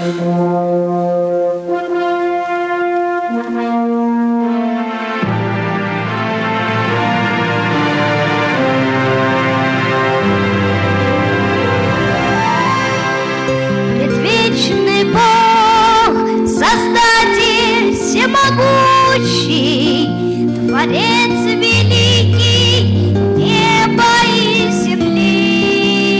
Предвечный Бог, Создатель всемогущий, Творец великий неба и земли.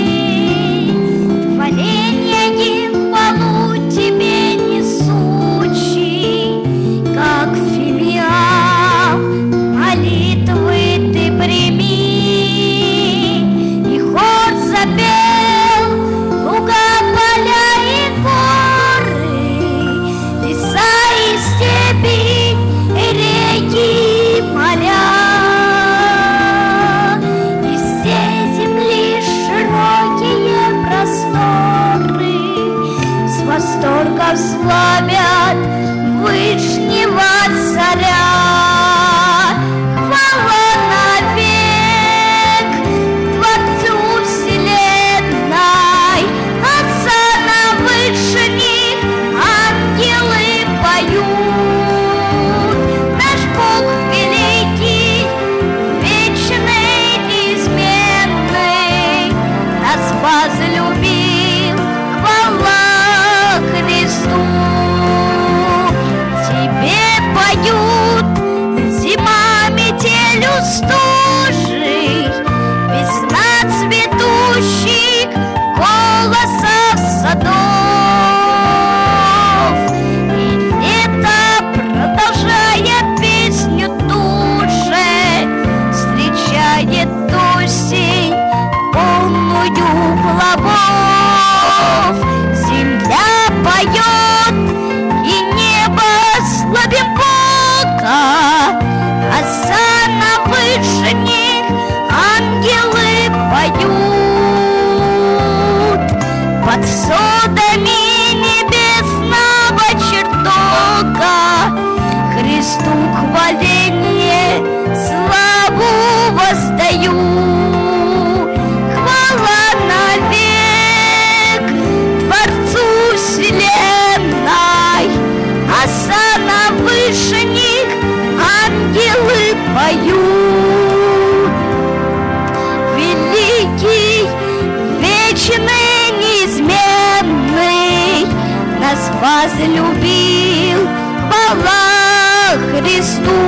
Творение и хвалу Тебе несущий, как фимиам молитвы Ты прими. И хор запел луга, поля и горы, леса и степи, и реки, и моря. И все земли широкие просторы с восторгом славят Вышнего Царя. Хвала навек Творцу вселенной, Отца на вышних ангелы поют. Наш Бог великий, вечный, неизменный, нас возлюбил, хвала Христу. Тебе поют зима, метель устужий, весна цветущих голосов садов. И лето продолжает песню ту же, встречает осень полную плодов. Земля поет, и небо славим Бога, Отца на вышних ангелы поют. Под сводами небесного чертога Христу хваление, славу воздаю. Хвала навек Творцу вселенной, Отца на вышних ангелы поют. Великий, вечный, неизменный, нас возлюбил, хвала Христу.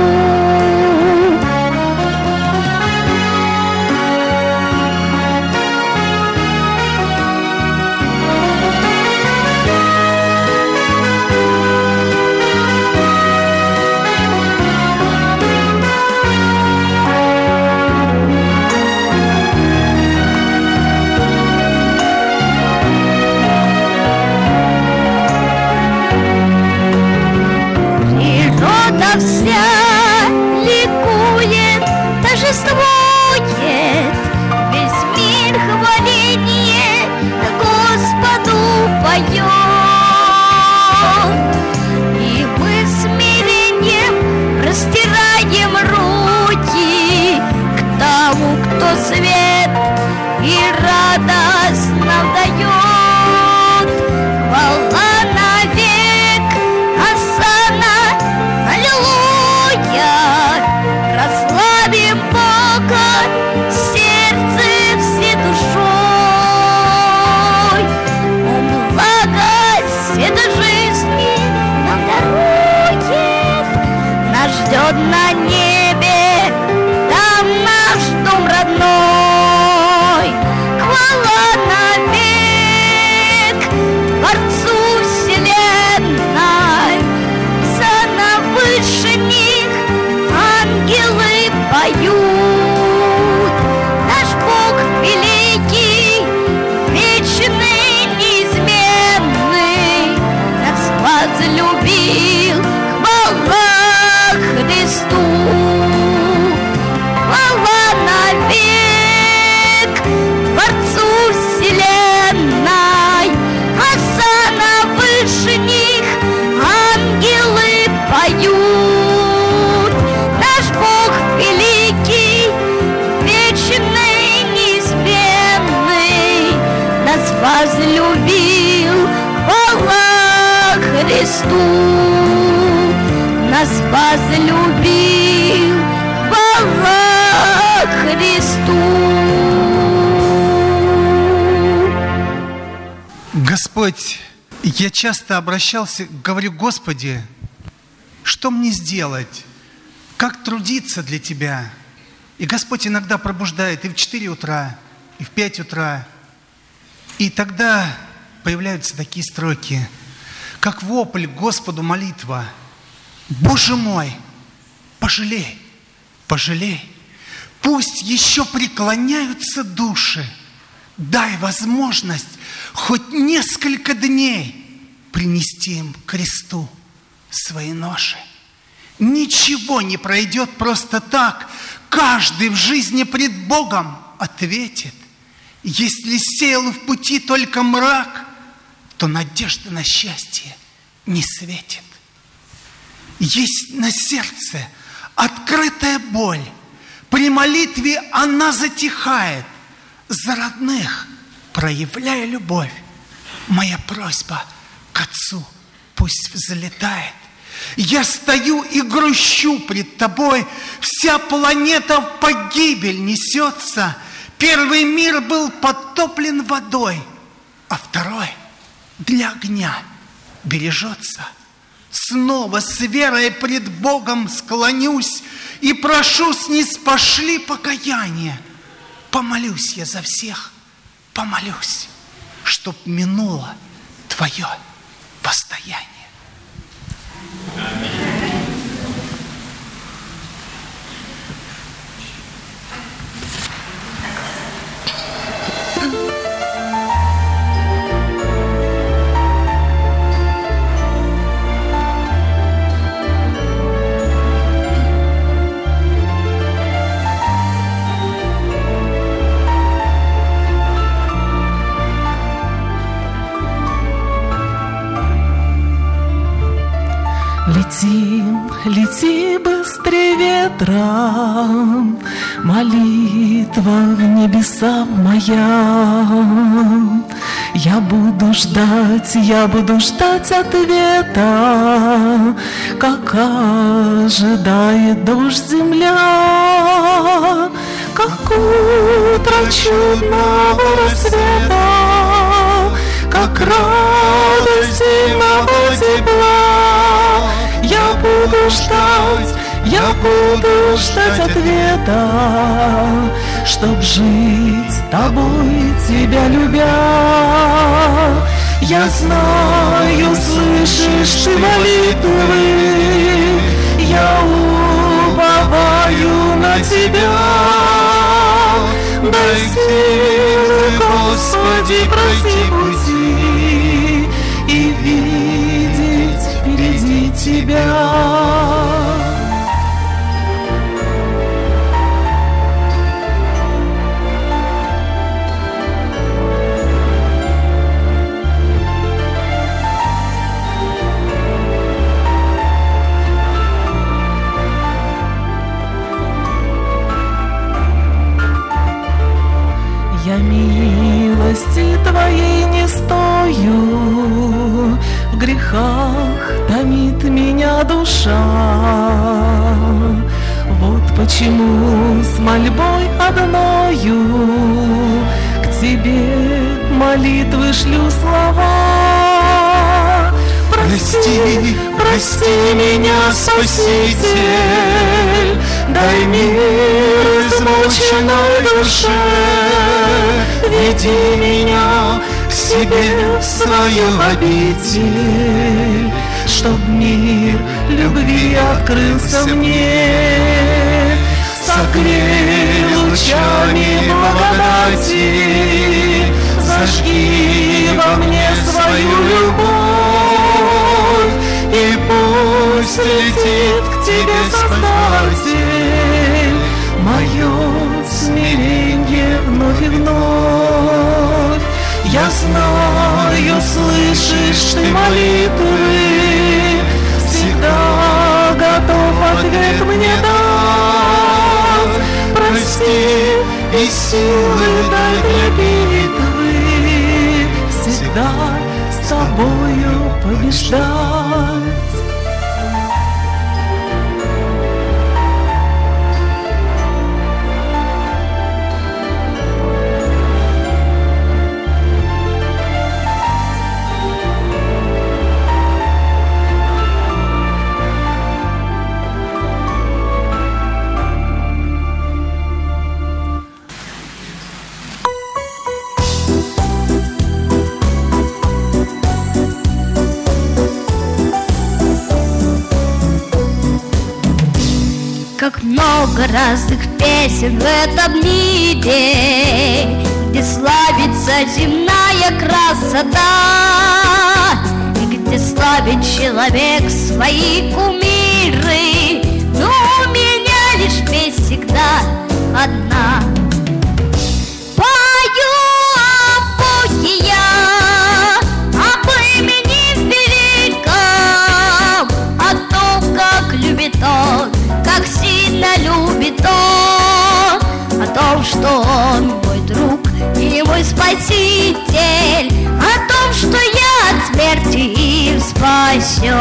Природа вся ликует, торжествует, весь мир хваление Господу поет. И мы смирением простираем руки к тому, кто свет и радостно дает. Хвала навек Осанна, аллилуйя, прославим Бога в сердце всей душой. Он благость света жизни нам дарует, нас ждет на небе, там наш дом родной. Хвала навек Творцу вселенной, за на вышних ангелы поют. Наш Бог великий, вечный, неизменный, нас возлюбил, хвала Христу. Хвала навек Творцу вселенной, Отца на вышних ангелы поют. Наш Бог великий, вечный, неизменный, нас возлюбил, хвала Христу, нас возлюбил, хвала Христу. Господь, я часто обращался, говорю: Господи, что мне сделать? Как трудиться для Тебя? И Господь иногда пробуждает и в 4 утра, и в 5 утра. И тогда появляются такие строки, как вопль Господу молитва: Боже мой, пожалей, пожалей, пусть еще преклоняются души, дай возможность хоть несколько дней принести им к кресту свои ноши. Ничего не пройдет просто так, каждый в жизни пред Богом ответит. Если сеял в пути только мрак, то надежда на счастье не светит. Есть на сердце открытая боль, при молитве она затихает. За родных проявляя любовь, моя просьба к Отцу пусть взлетает. Я стою и грущу пред Тобой, вся планета в погибель несется. Первый мир был потоплен водой, а второй для огня бережется. Снова с верой пред Богом склонюсь и прошу, снизпошли покаяние. Помолюсь я за всех, помолюсь, чтоб минуло Твое воздаяние. Лети, лети быстрее ветром, молитва в небеса моя. Я буду ждать ответа, как ожидает дождь земля, как утро чудного рассвета, как радость зимнего тепла. Я буду ждать ответа, чтоб жить с тобой, тебя любя. Я знаю, слышишь ты молитвы, я уповаю на тебя. Дай силы, Господи, пройти пути и видеть впереди тебя. Я милости Твоей не стою, в грехах томит меня душа. Вот почему с мольбой одною к Тебе молитвы шлю слова. Прости, прости меня, Спаситель, дай мир измученной душе. Веди меня к себе в свою обитель, чтоб мир любви открылся мне. Согрей лучами благодати, зажги во мне свою любовь, и пусть летит к Тебе, Создатель, мое смирение вновь и вновь. Я знаю, слышишь ты молитвы, всегда готов ответ мне дать. Прости и силы дай для битвы, всегда с тобою побеждать. Как много разных песен в этом мире, где славится земная красота, и где славит человек свои кумиры. Но у меня лишь песня всегда одна. Пою о Боге я, об имени великом, о том, как любит Он, как сильно любит Он, о том, что Он мой друг и мой спаситель, о том, что я от смерти им спасен.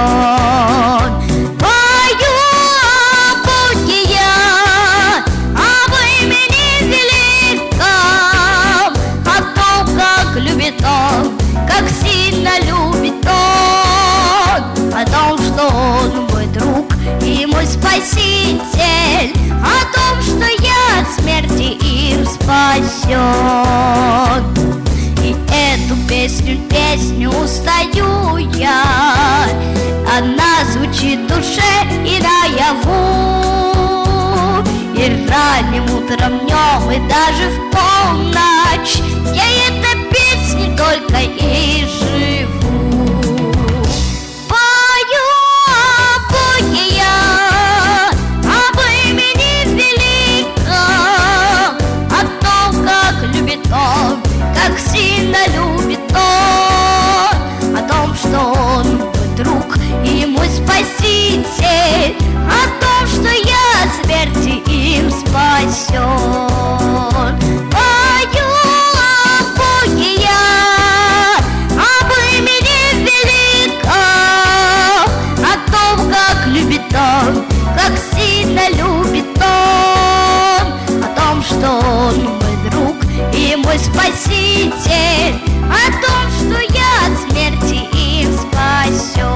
Пою о Боге я, об имени великом, о том, как любит Он, как сильно любит Он, о том, что Он мой друг и мой спаситель, о том, что я от смерти им спасен. И эту песню устаю я, она звучит в душе и наяву, и ранним утром, днем, и даже в полночь я этой песней только и живу. Он, как сильно любит Он, о том, что Он мой друг и мой спаситель, о том, что я от смерти им спасен. Пою о Боге я, об имени великом, о том, как любит Он, как сильно любит Он, о том, что Он мой друг и мой спаситель, о том, что я от смерти им спасен.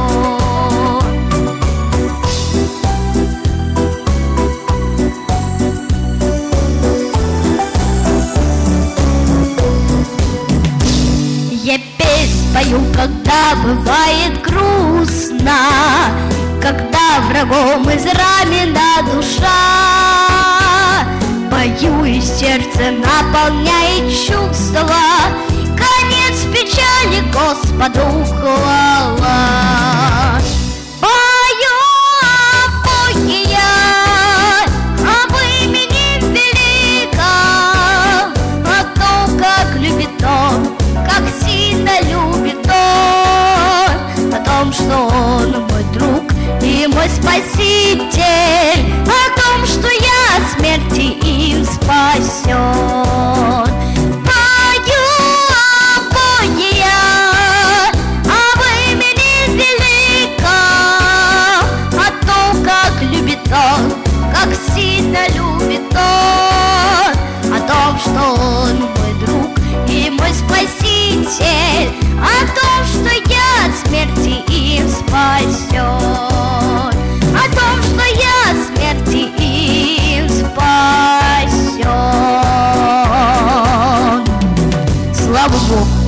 Я песнь пою, когда бывает грустно, когда врагом изранена душа. Пою, и сердце наполняет чувства, конец печали Господу хвала. Пою о Боге я, об имени великом, о том, как любит Он, как сильно любит Он, о том, что Он мой друг и мой спаситель, о том, что я от смерти им спасен. Пою о Боге я, об имени великом, о том, как любит Он, как сильно любит Он, о том, что Он мой друг и мой спаситель, о том, что я от смерти им спасен, о том, что я от смерти им спасен. Слава Богу!